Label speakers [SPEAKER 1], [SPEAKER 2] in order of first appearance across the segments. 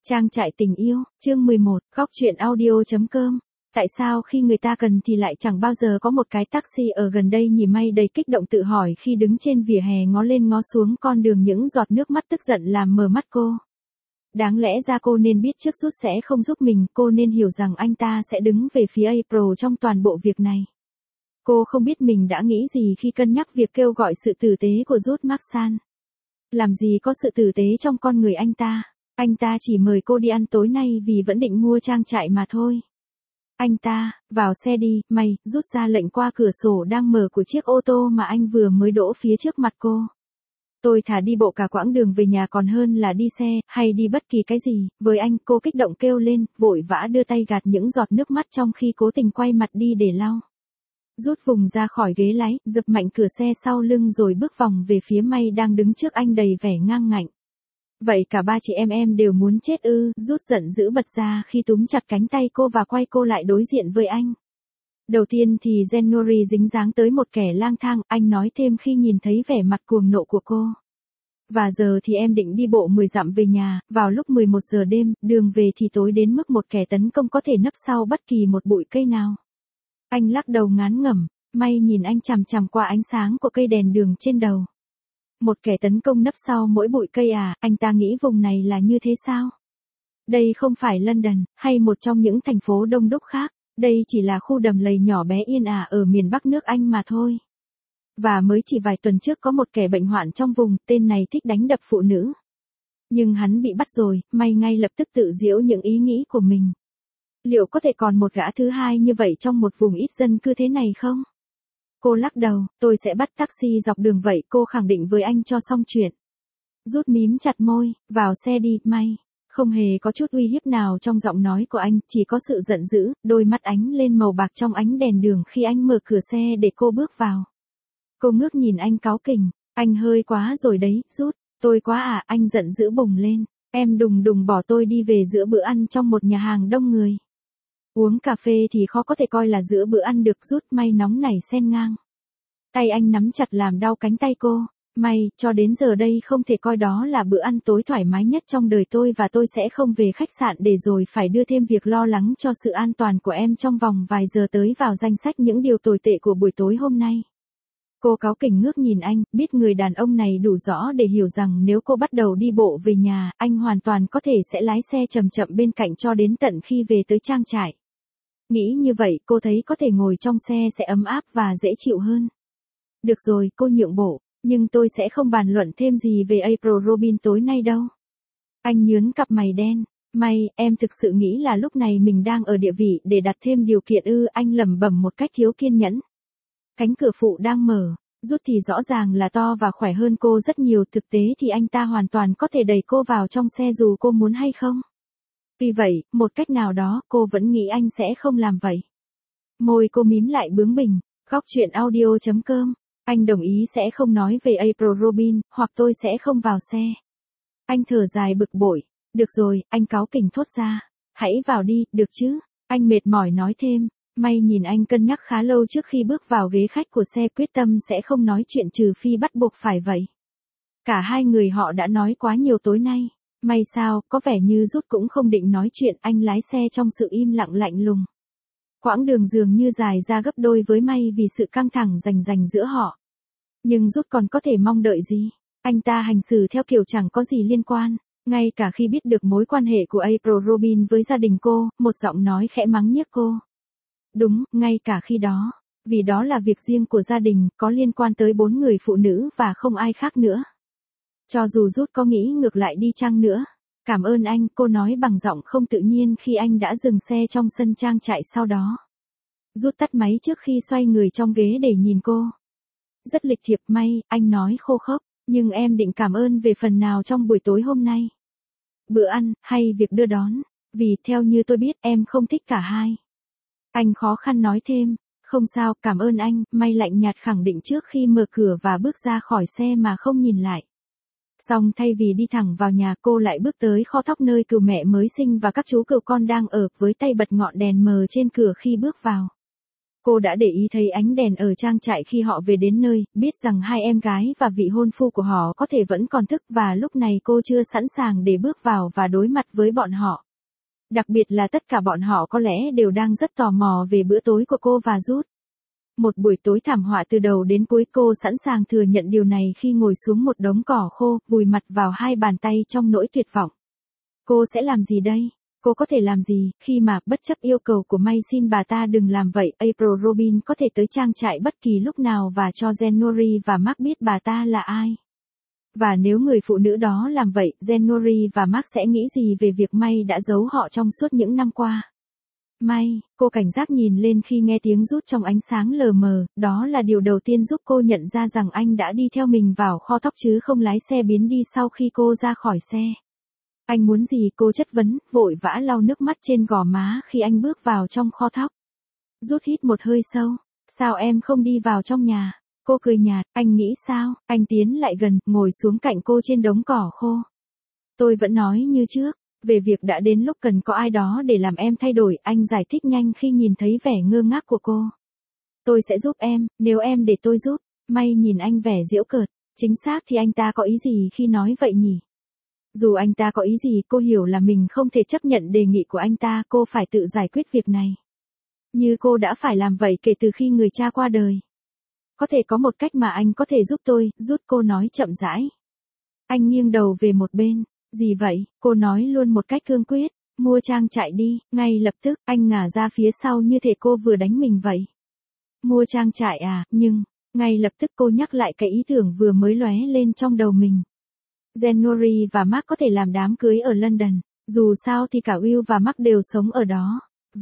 [SPEAKER 1] Trang trại tình yêu, chương 11, góc truyện audio.com. Tại sao khi người ta cần thì lại chẳng bao giờ có một cái taxi ở gần đây nhỉ? May đầy kích động tự hỏi khi đứng trên vỉa hè ngó lên ngó xuống con đường, những giọt nước mắt tức giận làm mờ mắt cô. Đáng lẽ ra cô nên biết trước Rút sẽ không giúp mình, cô nên hiểu rằng anh ta sẽ đứng về phía April trong toàn bộ việc này. Cô không biết mình đã nghĩ gì khi cân nhắc việc kêu gọi sự tử tế của Rút Marsan. Làm gì có sự tử tế trong con người anh ta. Anh ta chỉ mời cô đi ăn tối nay vì vẫn định mua trang trại mà thôi. Anh ta, vào xe đi, May, rút ra lệnh qua cửa sổ đang mở của chiếc ô tô mà anh vừa mới đỗ phía trước mặt cô. Tôi thà đi bộ cả quãng đường về nhà còn hơn là đi xe, hay đi bất kỳ cái gì, với anh. Cô kích động kêu lên, vội vã đưa tay gạt những giọt nước mắt trong khi cố tình quay mặt đi để lau. Rút vùng ra khỏi ghế lái, giật mạnh cửa xe sau lưng rồi bước vòng về phía May đang đứng trước anh đầy vẻ ngang ngạnh. Vậy cả ba chị em đều muốn chết ư? Rút giận dữ bật ra khi túm chặt cánh tay cô và quay cô lại đối diện với anh. Đầu tiên thì January dính dáng tới một kẻ lang thang, anh nói thêm khi nhìn thấy vẻ mặt cuồng nộ của cô. Và giờ thì em định đi bộ 10 dặm về nhà, vào lúc 11 giờ đêm, đường về thì tối đến mức một kẻ tấn công có thể nấp sau bất kỳ một bụi cây nào. Anh lắc đầu ngán ngẩm, May nhìn anh chằm chằm qua ánh sáng của cây đèn đường trên đầu. Một kẻ tấn công nấp sau mỗi bụi cây à? Anh ta nghĩ vùng này là như thế sao? Đây không phải London, hay một trong những thành phố đông đúc khác, đây chỉ là khu đầm lầy nhỏ bé yên ả ở miền Bắc nước Anh mà thôi. Và mới chỉ vài tuần trước có một kẻ bệnh hoạn trong vùng, tên này thích đánh đập phụ nữ. Nhưng hắn bị bắt rồi, May ngay lập tức tự giễu những ý nghĩ của mình. Liệu có thể còn một gã thứ hai như vậy trong một vùng ít dân cư thế này không? Cô lắc đầu, tôi sẽ bắt taxi dọc đường vậy, cô khẳng định với anh cho xong chuyện. Rút mím chặt môi, vào xe đi, May. Không hề có chút uy hiếp nào trong giọng nói của anh, chỉ có sự giận dữ, đôi mắt ánh lên màu bạc trong ánh đèn đường khi anh mở cửa xe để cô bước vào. Cô ngước nhìn anh cáu kỉnh, anh hơi quá rồi đấy, Rút, tôi quá à? Anh giận dữ bùng lên, em đùng đùng bỏ tôi đi về giữa bữa ăn trong một nhà hàng đông người. Uống cà phê thì khó có thể coi là giữa bữa ăn được. Rút May nóng nảy xen ngang. Tay anh nắm chặt làm đau cánh tay cô. May, cho đến giờ đây không thể coi đó là bữa ăn tối thoải mái nhất trong đời tôi, và tôi sẽ không về khách sạn để rồi phải đưa thêm việc lo lắng cho sự an toàn của em trong vòng vài giờ tới vào danh sách những điều tồi tệ của buổi tối hôm nay. Cô cáu kỉnh ngước nhìn anh, biết người đàn ông này đủ rõ để hiểu rằng nếu cô bắt đầu đi bộ về nhà, anh hoàn toàn có thể sẽ lái xe chậm chậm bên cạnh cho đến tận khi về tới trang trại. Nghĩ như vậy, cô thấy có thể ngồi trong xe sẽ ấm áp và dễ chịu hơn. Được rồi, cô nhượng bộ, nhưng tôi sẽ không bàn luận thêm gì về April Robin tối nay đâu. Anh nhướng cặp mày đen, May, em thực sự nghĩ là lúc này mình đang ở địa vị để đặt thêm điều kiện ư? Anh lẩm bẩm một cách thiếu kiên nhẫn. Cánh cửa phụ đang mở, Rút thì rõ ràng là to và khỏe hơn cô rất nhiều, thực tế thì anh ta hoàn toàn có thể đẩy cô vào trong xe dù cô muốn hay không. Vì vậy, một cách nào đó, cô vẫn nghĩ anh sẽ không làm vậy. Môi cô mím lại bướng bỉnh, góc truyện audio.com. Anh đồng ý sẽ không nói về April Robin, hoặc tôi sẽ không vào xe. Anh thở dài bực bội. Được rồi, anh cáu kỉnh thốt ra. Hãy vào đi, được chứ? Anh mệt mỏi nói thêm. May nhìn anh cân nhắc khá lâu trước khi bước vào ghế khách của xe, quyết tâm sẽ không nói chuyện trừ phi bắt buộc phải vậy. Cả hai người họ đã nói quá nhiều tối nay. May sao, có vẻ như Rút cũng không định nói chuyện, anh lái xe trong sự im lặng lạnh lùng. Quãng đường dường như dài ra gấp đôi với May vì sự căng thẳng rành giữa họ. Nhưng Rút còn có thể mong đợi gì? Anh ta hành xử theo kiểu chẳng có gì liên quan. Ngay cả khi biết được mối quan hệ của April Robin với gia đình cô, một giọng nói khẽ mắng nhiếc cô. Đúng, ngay cả khi đó. Vì đó là việc riêng của gia đình, có liên quan tới 4 người phụ nữ và không ai khác nữa. Cho dù Rút có nghĩ ngược lại đi chăng nữa. Cảm ơn anh, cô nói bằng giọng không tự nhiên khi anh đã dừng xe trong sân trang trại sau đó. Rút tắt máy trước khi xoay người trong ghế để nhìn cô. Rất lịch thiệp, May, anh nói khô khốc, nhưng em định cảm ơn về phần nào trong buổi tối hôm nay? Bữa ăn, hay việc đưa đón? Vì theo như tôi biết em không thích cả hai. Anh khó khăn nói thêm, không sao, cảm ơn anh, May lạnh nhạt khẳng định trước khi mở cửa và bước ra khỏi xe mà không nhìn lại. Xong thay vì đi thẳng vào nhà, cô lại bước tới kho thóc nơi cừu mẹ mới sinh và các chú cừu con đang ở, với tay bật ngọn đèn mờ trên cửa khi bước vào. Cô đã để ý thấy ánh đèn ở trang trại khi họ về đến nơi, biết rằng hai em gái và vị hôn phu của họ có thể vẫn còn thức và lúc này cô chưa sẵn sàng để bước vào và đối mặt với bọn họ. Đặc biệt là tất cả bọn họ có lẽ đều đang rất tò mò về bữa tối của cô và Ruth. Một buổi tối thảm họa từ đầu đến cuối, cô sẵn sàng thừa nhận điều này khi ngồi xuống một đống cỏ khô, vùi mặt vào hai bàn tay trong nỗi tuyệt vọng. Cô sẽ làm gì đây? Cô có thể làm gì, khi mà, bất chấp yêu cầu của May xin bà ta đừng làm vậy, April Robin có thể tới trang trại bất kỳ lúc nào và cho January và Mark biết bà ta là ai. Và nếu người phụ nữ đó làm vậy, January và Mark sẽ nghĩ gì về việc May đã giấu họ trong suốt những năm qua? May, cô cảnh giác nhìn lên khi nghe tiếng rút trong ánh sáng lờ mờ, đó là điều đầu tiên giúp cô nhận ra rằng anh đã đi theo mình vào kho thóc chứ không lái xe biến đi sau khi cô ra khỏi xe. Anh muốn gì, cô chất vấn, vội vã lau nước mắt trên gò má khi anh bước vào trong kho thóc. Rút hít một hơi sâu. Sao em không đi vào trong nhà? Cô cười nhạt, anh nghĩ sao? Anh tiến lại gần, ngồi xuống cạnh cô trên đống cỏ khô. Tôi vẫn nói như trước, về việc đã đến lúc cần có ai đó để làm em thay đổi, anh giải thích nhanh khi nhìn thấy vẻ ngơ ngác của cô. Tôi sẽ giúp em, nếu em để tôi giúp. May nhìn anh vẻ giễu cợt, chính xác thì anh ta có ý gì khi nói vậy nhỉ? Dù anh ta có ý gì, cô hiểu là mình không thể chấp nhận đề nghị của anh ta, cô phải tự giải quyết việc này. Như cô đã phải làm vậy kể từ khi người cha qua đời. Có thể có một cách mà anh có thể giúp tôi, Rút, cô nói chậm rãi. Anh nghiêng đầu về một bên. Gì vậy? Cô nói luôn một cách cương quyết. Mua trang trại đi, ngay lập tức, anh ngả ra phía sau như thể cô vừa đánh mình vậy. Mua trang trại à, nhưng, ngay lập tức cô nhắc lại cái ý tưởng vừa mới lóe lên trong đầu mình. January và Mark có thể làm đám cưới ở London, dù sao thì cả Will và Mark đều sống ở đó.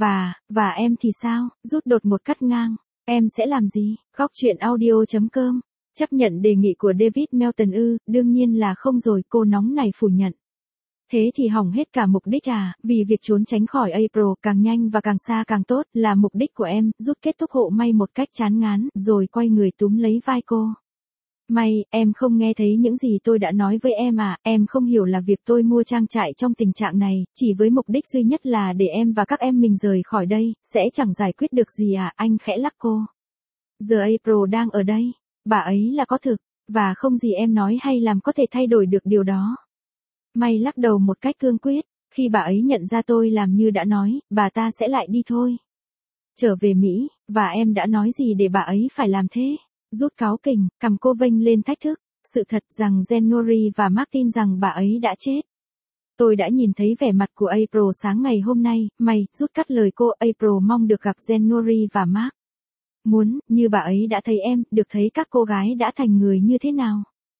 [SPEAKER 1] Và em thì sao? Rút đột một cắt ngang. Em sẽ làm gì? Góc truyện audio.com. Chấp nhận đề nghị của David Melton ư? Đương nhiên là không rồi, cô nóng nảy phủ nhận. Thế thì hỏng hết cả mục đích à, vì việc trốn tránh khỏi April càng nhanh và càng xa càng tốt là mục đích của em. Rút kết thúc hộ May một cách chán ngán, rồi quay người túm lấy vai cô. May, em không nghe thấy những gì tôi đã nói với em à, em không hiểu là việc tôi mua trang trại trong tình trạng này, chỉ với mục đích duy nhất là để em và các em mình rời khỏi đây, sẽ chẳng giải quyết được gì à, anh khẽ lắc cô. Giờ April đang ở đây, bà ấy là có thực, và không gì em nói hay làm có thể thay đổi được điều đó. May lắc đầu một cách cương quyết, khi bà ấy nhận ra tôi làm như đã nói, bà ta sẽ lại đi thôi. Trở về Mỹ, và em đã nói gì để bà ấy phải làm thế? Rút cáu kỉnh, cằm cô vênh lên thách thức, sự thật rằng January và Mark tin rằng bà ấy đã chết. Tôi đã nhìn thấy vẻ mặt của April sáng ngày hôm nay, May, rút cắt lời cô, April mong được gặp January và Mark. Muốn, như bà ấy đã thấy em, được thấy các cô gái đã thành người như thế nào.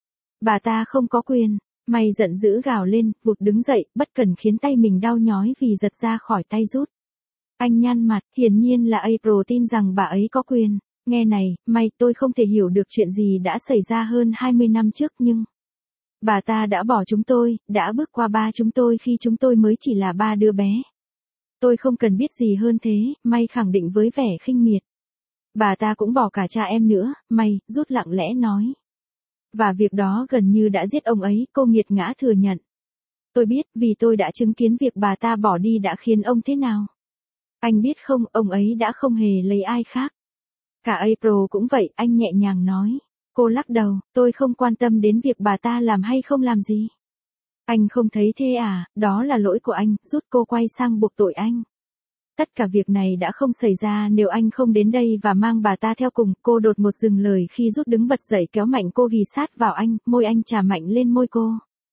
[SPEAKER 1] Bà ta không có quyền. May giận dữ gào lên, vụt đứng dậy, bất cần khiến tay mình đau nhói vì giật ra khỏi tay Rút. Anh nhăn mặt, hiển nhiên là April tin rằng bà ấy có quyền. Nghe này, May, tôi không thể hiểu được chuyện gì đã xảy ra hơn 20 năm trước nhưng... Bà ta đã bỏ chúng tôi, đã bước qua ba chúng tôi khi chúng tôi mới chỉ là ba đứa bé. Tôi không cần biết gì hơn thế, May khẳng định với vẻ khinh miệt. Bà ta cũng bỏ cả cha em nữa, May, Rút lặng lẽ nói. Và việc đó gần như đã giết ông ấy, cô nghiệt ngã thừa nhận. Tôi biết, vì tôi đã chứng kiến việc bà ta bỏ đi đã khiến ông thế nào. Anh biết không, ông ấy đã không hề lấy ai khác. Cả April cũng vậy, anh nhẹ nhàng nói. Cô lắc đầu, tôi không quan tâm đến việc bà ta làm hay không làm gì. Anh không thấy thế à, đó là lỗi của anh, Rút, cô quay sang buộc tội anh. Tất cả việc này đã không xảy ra nếu anh không đến đây và mang bà ta theo cùng. Cô đột ngột dừng lời khi Rút đứng bật dậy kéo mạnh cô ghì sát vào anh, môi anh chà mạnh lên môi cô.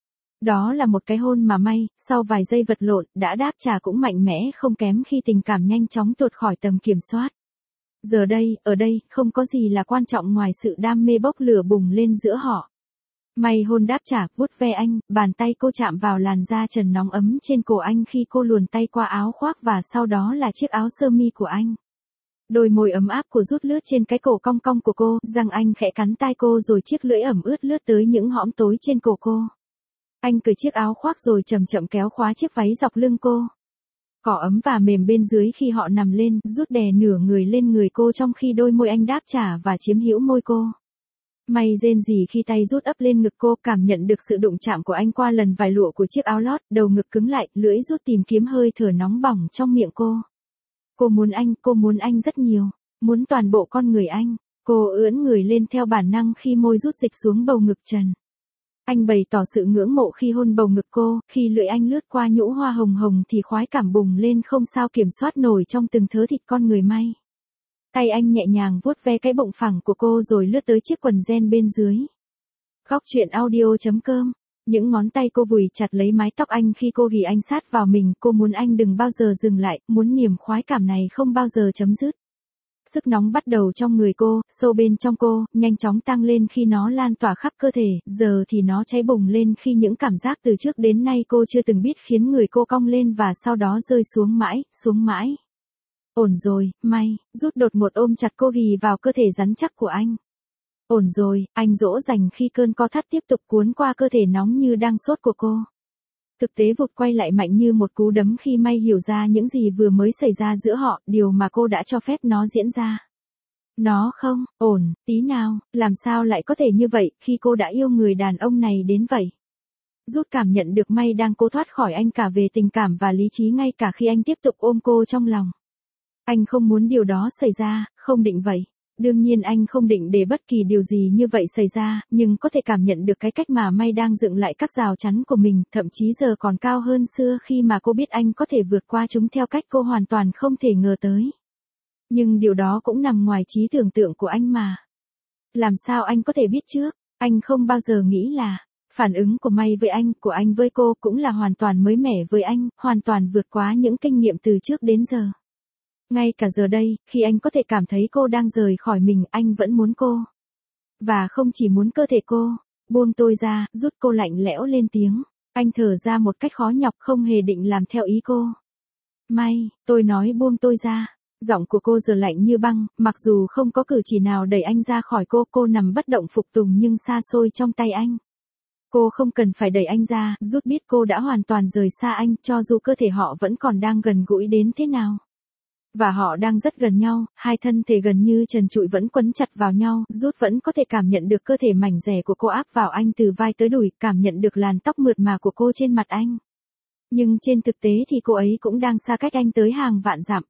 [SPEAKER 1] Đó là một cái hôn mà May, sau vài giây vật lộn, đã đáp trả cũng mạnh mẽ không kém khi tình cảm nhanh chóng tuột khỏi tầm kiểm soát. Giờ đây, ở đây, không có gì là quan trọng ngoài sự đam mê bốc lửa bùng lên giữa họ. May hôn đáp trả, vuốt ve anh, bàn tay cô chạm vào làn da trần nóng ấm trên cổ anh khi cô luồn tay qua áo khoác và sau đó là chiếc áo sơ mi của anh. Đôi môi ấm áp của Rút lướt trên cái cổ cong cong của cô, răng anh khẽ cắn tai cô rồi chiếc lưỡi ẩm ướt lướt tới những hõm tối trên cổ cô. Anh cởi chiếc áo khoác rồi chậm chậm kéo khóa chiếc váy dọc lưng cô. Cỏ ấm và mềm bên dưới khi họ nằm lên, Rút đè nửa người lên người cô trong khi đôi môi anh đáp trả và chiếm hữu môi cô. May rên rỉ khi tay Rút ấp lên ngực cô, cảm nhận được sự đụng chạm của anh qua lần vải lụa của chiếc áo lót, đầu ngực cứng lại, lưỡi Rút tìm kiếm hơi thở nóng bỏng trong miệng cô. Cô muốn anh rất nhiều. Muốn toàn bộ con người anh. Cô ưỡn người lên theo bản năng khi môi rút dịch xuống bầu ngực trần. Anh bày tỏ sự ngưỡng mộ khi hôn bầu ngực cô, khi lưỡi anh lướt qua nhũ hoa hồng hồng thì khoái cảm bùng lên không sao kiểm soát nổi trong từng thớ thịt con người May. Tay anh nhẹ nhàng vuốt ve cái bụng phẳng của cô rồi lướt tới chiếc quần jean bên dưới. Góc truyện audio.com. Những ngón tay cô vùi chặt lấy mái tóc anh khi cô ghì anh sát vào mình, cô muốn anh đừng bao giờ dừng lại, muốn niềm khoái cảm này không bao giờ chấm dứt. Sức nóng bắt đầu trong người cô, sâu bên trong cô, nhanh chóng tăng lên khi nó lan tỏa khắp cơ thể, giờ thì nó cháy bùng lên khi những cảm giác từ trước đến nay cô chưa từng biết khiến người cô cong lên và sau đó rơi xuống mãi, xuống mãi. Ổn rồi, May, rút đột ngột ôm chặt cô ghì vào cơ thể rắn chắc của anh. Ổn rồi, anh dỗ dành khi cơn co thắt tiếp tục cuốn qua cơ thể nóng như đang sốt của cô. Thực tế vụt quay lại mạnh như một cú đấm khi May hiểu ra những gì vừa mới xảy ra giữa họ, điều mà cô đã cho phép nó diễn ra. Nó không, ổn, tí nào, làm sao lại có thể như vậy khi cô đã yêu người đàn ông này đến vậy. Rút cảm nhận được May đang cố thoát khỏi anh cả về tình cảm và lý trí ngay cả khi anh tiếp tục ôm cô trong lòng. Anh không muốn điều đó xảy ra, không định vậy. Đương nhiên anh không định để bất kỳ điều gì như vậy xảy ra, nhưng có thể cảm nhận được cái cách mà May đang dựng lại các rào chắn của mình, thậm chí giờ còn cao hơn xưa khi mà cô biết anh có thể vượt qua chúng theo cách cô hoàn toàn không thể ngờ tới. Nhưng điều đó cũng nằm ngoài trí tưởng tượng của anh mà. Làm sao anh có thể biết trước? Anh không bao giờ nghĩ là phản ứng của May với anh, của anh với cô cũng là hoàn toàn mới mẻ với anh, hoàn toàn vượt quá những kinh nghiệm từ trước đến giờ. Ngay cả giờ đây, khi anh có thể cảm thấy cô đang rời khỏi mình, anh vẫn muốn cô. Và không chỉ muốn cơ thể cô. Buông tôi ra, rút cô lạnh lẽo lên tiếng. Anh thở ra một cách khó nhọc không hề định làm theo ý cô. May, tôi nói buông tôi ra. Giọng của cô giờ lạnh như băng, mặc dù không có cử chỉ nào đẩy anh ra khỏi cô nằm bất động phục tùng nhưng xa xôi trong tay anh. Cô không cần phải đẩy anh ra, rút biết cô đã hoàn toàn rời xa anh, cho dù cơ thể họ vẫn còn đang gần gũi đến thế nào. Và họ đang rất gần nhau, hai thân thể gần như trần trụi vẫn quấn chặt vào nhau, rút vẫn có thể cảm nhận được cơ thể mảnh dẻ của cô áp vào anh từ vai tới đùi, cảm nhận được làn tóc mượt mà của cô trên mặt anh. Nhưng trên thực tế thì cô ấy cũng đang xa cách anh tới hàng vạn dặm.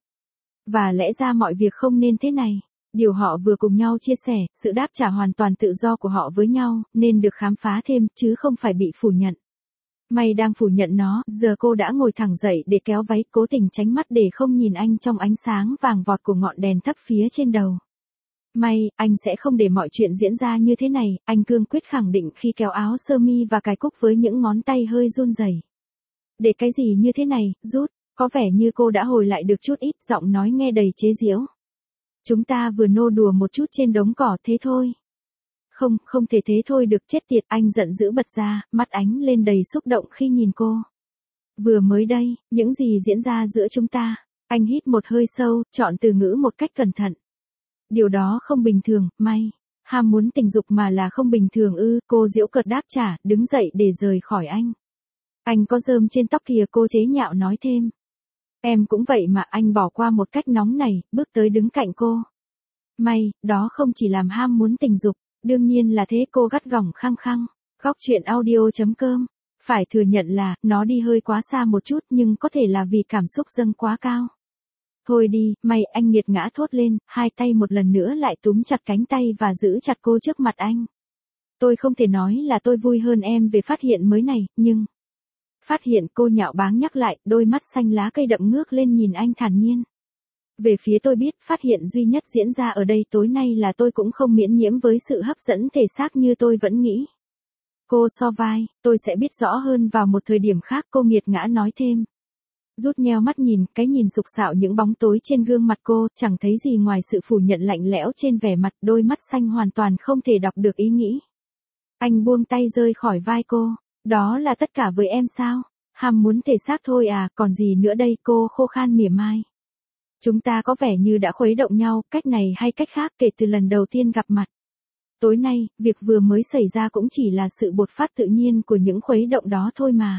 [SPEAKER 1] Và lẽ ra mọi việc không nên thế này. Điều họ vừa cùng nhau chia sẻ, sự đáp trả hoàn toàn tự do của họ với nhau, nên được khám phá thêm, chứ không phải bị phủ nhận. May đang phủ nhận nó, giờ cô đã ngồi thẳng dậy để kéo váy, cố tình tránh mắt để không nhìn anh trong ánh sáng vàng vọt của ngọn đèn thấp phía trên đầu. May, anh sẽ không để mọi chuyện diễn ra như thế này, anh cương quyết khẳng định khi kéo áo sơ mi và cài cúc với những ngón tay hơi run rẩy. Để cái gì như thế này, rút, có vẻ như cô đã hồi lại được chút ít, giọng nói nghe đầy chế giễu. Chúng ta vừa nô đùa một chút trên đống cỏ thế thôi. Không thể thế thôi được, chết tiệt, anh giận dữ bật ra, mắt ánh lên đầy xúc động khi nhìn cô. Vừa mới đây, những gì diễn ra giữa chúng ta, anh hít một hơi sâu, chọn từ ngữ một cách cẩn thận. Điều đó không bình thường, May. Ham muốn tình dục mà là không bình thường ư, cô giễu cợt đáp trả, đứng dậy để rời khỏi anh. Anh có rơm trên tóc kìa, cô chế nhạo nói thêm. Em cũng vậy mà, anh bỏ qua một cách nóng này, bước tới đứng cạnh cô. May, đó không chỉ làm ham muốn tình dục. Đương nhiên là thế, cô gắt gỏng khăng khăng. Góc truyện audio.com. Phải thừa nhận là, nó đi hơi quá xa một chút nhưng có thể là vì cảm xúc dâng quá cao. Thôi đi, May, anh nghiệt ngã thốt lên, hai tay một lần nữa lại túm chặt cánh tay và giữ chặt cô trước mặt anh. Tôi không thể nói là tôi vui hơn em về phát hiện mới này, nhưng... Phát hiện, cô nhạo báng nhắc lại, đôi mắt xanh lá cây đậm ngước lên nhìn anh thản nhiên. Về phía tôi biết, phát hiện duy nhất diễn ra ở đây tối nay là tôi cũng không miễn nhiễm với sự hấp dẫn thể xác như tôi vẫn nghĩ. Cô so vai, tôi sẽ biết rõ hơn vào một thời điểm khác, cô nghiệt ngã nói thêm. Rút nheo mắt nhìn, cái nhìn sục sạo những bóng tối trên gương mặt cô, chẳng thấy gì ngoài sự phủ nhận lạnh lẽo trên vẻ mặt, đôi mắt xanh hoàn toàn không thể đọc được ý nghĩ. Anh buông tay rơi khỏi vai cô, đó là tất cả với em sao? Ham muốn thể xác thôi à, còn gì nữa đây, cô khô khan mỉa mai. Chúng ta có vẻ như đã khuấy động nhau, cách này hay cách khác kể từ lần đầu tiên gặp mặt. Tối nay, việc vừa mới xảy ra cũng chỉ là sự bột phát tự nhiên của những khuấy động đó thôi mà.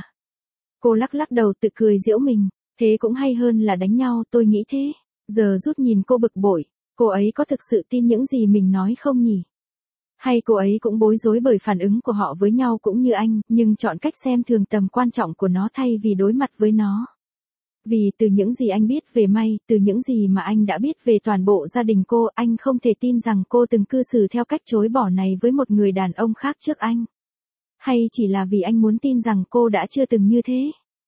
[SPEAKER 1] Cô lắc lắc đầu tự cười giễu mình, thế cũng hay hơn là đánh nhau, tôi nghĩ thế. Giờ rút nhìn cô bực bội, cô ấy có thực sự tin những gì mình nói không nhỉ? Hay cô ấy cũng bối rối bởi phản ứng của họ với nhau cũng như anh, nhưng chọn cách xem thường tầm quan trọng của nó thay vì đối mặt với nó. Vì từ những gì anh biết về May, từ những gì mà anh đã biết về toàn bộ gia đình cô, anh không thể tin rằng cô từng cư xử theo cách chối bỏ này với một người đàn ông khác trước anh. Hay chỉ là vì anh muốn tin rằng cô đã chưa từng như thế?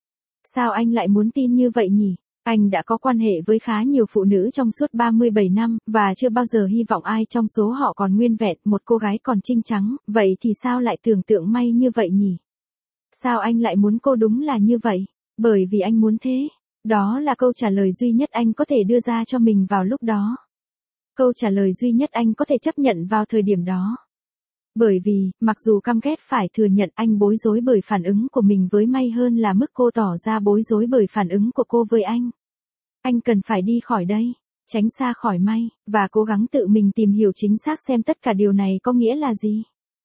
[SPEAKER 1] Sao anh lại muốn tin như vậy nhỉ? Anh đã có quan hệ với khá nhiều phụ nữ trong suốt 37 năm, và chưa bao giờ hy vọng ai trong số họ còn nguyên vẹn, một cô gái còn trinh trắng, vậy thì sao lại tưởng tượng May như vậy nhỉ? Sao anh lại muốn cô đúng là như vậy? Bởi vì anh muốn thế. Đó là câu trả lời duy nhất anh có thể đưa ra cho mình vào lúc đó. Câu trả lời duy nhất anh có thể chấp nhận vào thời điểm đó. Bởi vì, mặc dù căm ghét phải thừa nhận anh bối rối bởi phản ứng của mình với May hơn là mức cô tỏ ra bối rối bởi phản ứng của cô với anh. Anh cần phải đi khỏi đây, tránh xa khỏi May, và cố gắng tự mình tìm hiểu chính xác xem tất cả điều này có nghĩa là gì.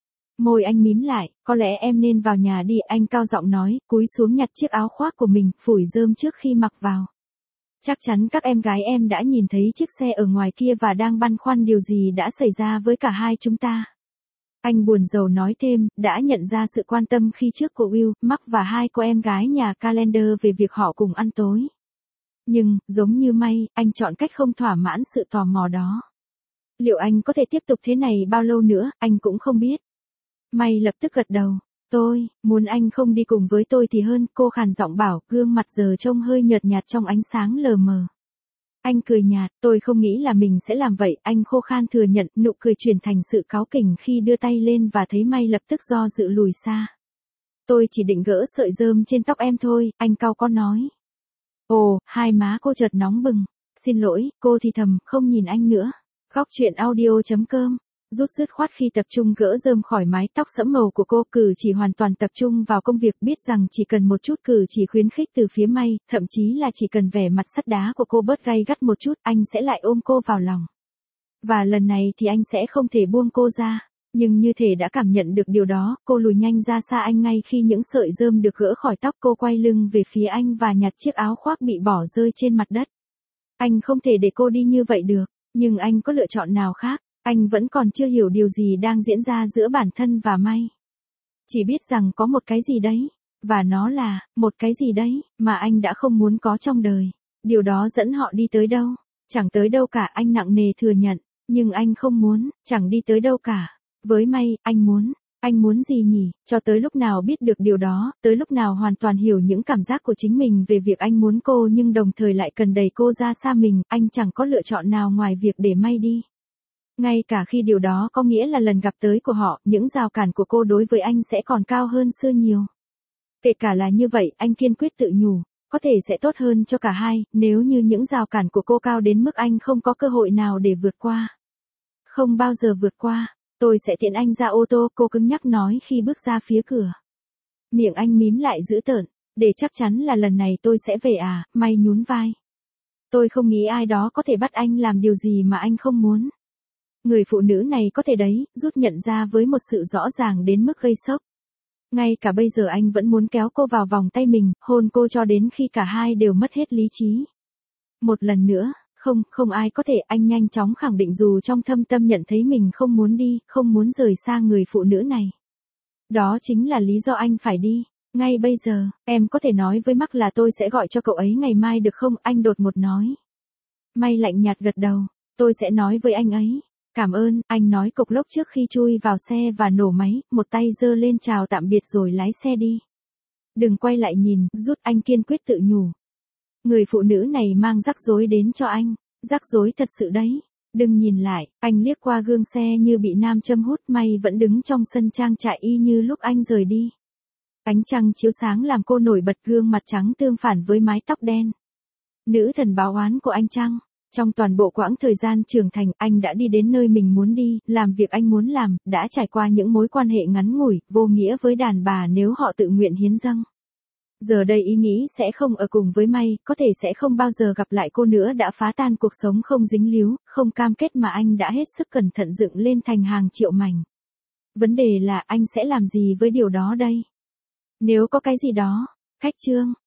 [SPEAKER 1] Môi anh mím lại, có lẽ em nên vào nhà đi, anh cao giọng nói, cúi xuống nhặt chiếc áo khoác của mình, phủi rơm trước khi mặc vào. Chắc chắn các em gái em đã nhìn thấy chiếc xe ở ngoài kia và đang băn khoăn điều gì đã xảy ra với cả hai chúng ta. Anh buồn rầu nói thêm, đã nhận ra sự quan tâm khi trước của Will, Mark và hai cô em gái nhà Calendar về việc họ cùng ăn tối. Nhưng, giống như May, anh chọn cách không thỏa mãn sự tò mò đó. Liệu anh có thể tiếp tục thế này bao lâu nữa, anh cũng không biết. May lập tức gật đầu. Tôi, muốn anh không đi cùng với tôi thì hơn, cô khàn giọng bảo, gương mặt giờ trông hơi nhợt nhạt trong ánh sáng lờ mờ. Anh cười nhạt, tôi không nghĩ là mình sẽ làm vậy, anh khô khan thừa nhận, nụ cười chuyển thành sự cáu kỉnh khi đưa tay lên và thấy May lập tức do dự lùi xa. Tôi chỉ định gỡ sợi rơm trên tóc em thôi, anh cau có nói. Ồ, hai má cô chợt nóng bừng. Xin lỗi, cô thì thầm, không nhìn anh nữa. Góc truyện audio.com rút dứt khoát khi tập trung gỡ rơm khỏi mái tóc sẫm màu của cô, cử chỉ hoàn toàn tập trung vào công việc, biết rằng chỉ cần một chút cử chỉ khuyến khích từ phía May, thậm chí là chỉ cần vẻ mặt sắt đá của cô bớt gay gắt một chút, anh sẽ lại ôm cô vào lòng. Và lần này thì anh sẽ không thể buông cô ra. Nhưng như thể đã cảm nhận được điều đó, cô lùi nhanh ra xa anh ngay khi những sợi rơm được gỡ khỏi tóc, cô quay lưng về phía anh và nhặt chiếc áo khoác bị bỏ rơi trên mặt đất. Anh không thể để cô đi như vậy được, nhưng anh có lựa chọn nào khác? Anh vẫn còn chưa hiểu điều gì đang diễn ra giữa bản thân và May. Chỉ biết rằng có một cái gì đấy, và nó là, một cái gì đấy, mà anh đã không muốn có trong đời. Điều đó dẫn họ đi tới đâu? Chẳng tới đâu cả, anh nặng nề thừa nhận, nhưng anh không muốn, chẳng đi tới đâu cả. Với May, anh muốn gì nhỉ? Cho tới lúc nào biết được điều đó, tới lúc nào hoàn toàn hiểu những cảm giác của chính mình về việc anh muốn cô nhưng đồng thời lại cần đẩy cô ra xa mình, anh chẳng có lựa chọn nào ngoài việc để May đi. Ngay cả khi điều đó có nghĩa là lần gặp tới của họ, những rào cản của cô đối với anh sẽ còn cao hơn xưa nhiều. Kể cả là như vậy, anh kiên quyết tự nhủ, có thể sẽ tốt hơn cho cả hai, nếu như những rào cản của cô cao đến mức anh không có cơ hội nào để vượt qua. Không bao giờ vượt qua, tôi sẽ tiện anh ra ô tô, cô cứng nhắc nói khi bước ra phía cửa. Miệng anh mím lại dữ tợn, để chắc chắn là lần này tôi sẽ về à, May nhún vai. Tôi không nghĩ ai đó có thể bắt anh làm điều gì mà anh không muốn. Người phụ nữ này có thể đấy, rút nhận ra với một sự rõ ràng đến mức gây sốc. Ngay cả bây giờ anh vẫn muốn kéo cô vào vòng tay mình, hôn cô cho đến khi cả hai đều mất hết lý trí. Một lần nữa, không ai có thể, anh nhanh chóng khẳng định dù trong thâm tâm nhận thấy mình không muốn đi, không muốn rời xa người phụ nữ này. Đó chính là lý do anh phải đi. Ngay bây giờ, em có thể nói với Mark là tôi sẽ gọi cho cậu ấy ngày mai được không? Anh đột ngột nói. May lạnh nhạt gật đầu, tôi sẽ nói với anh ấy. Cảm ơn, anh nói cộc lốc trước khi chui vào xe và nổ máy, một tay giơ lên chào tạm biệt rồi lái xe đi. Đừng quay lại nhìn, rút, anh kiên quyết tự nhủ. Người phụ nữ này mang rắc rối đến cho anh, rắc rối thật sự đấy. Đừng nhìn lại, anh liếc qua gương xe như bị nam châm hút, May vẫn đứng trong sân trang trại y như lúc anh rời đi. Ánh trăng chiếu sáng làm cô nổi bật, gương mặt trắng tương phản với mái tóc đen. Nữ thần báo oán của anh chăng? Trong toàn bộ quãng thời gian trưởng thành, anh đã đi đến nơi mình muốn đi, làm việc anh muốn làm, đã trải qua những mối quan hệ ngắn ngủi, vô nghĩa với đàn bà nếu họ tự nguyện hiến dâng. Giờ đây ý nghĩ sẽ không ở cùng với May, có thể sẽ không bao giờ gặp lại cô nữa, đã phá tan cuộc sống không dính líu, không cam kết mà anh đã hết sức cẩn thận dựng lên thành hàng triệu mảnh. Vấn đề là anh sẽ làm gì với điều đó đây? Nếu có cái gì đó, khách chương.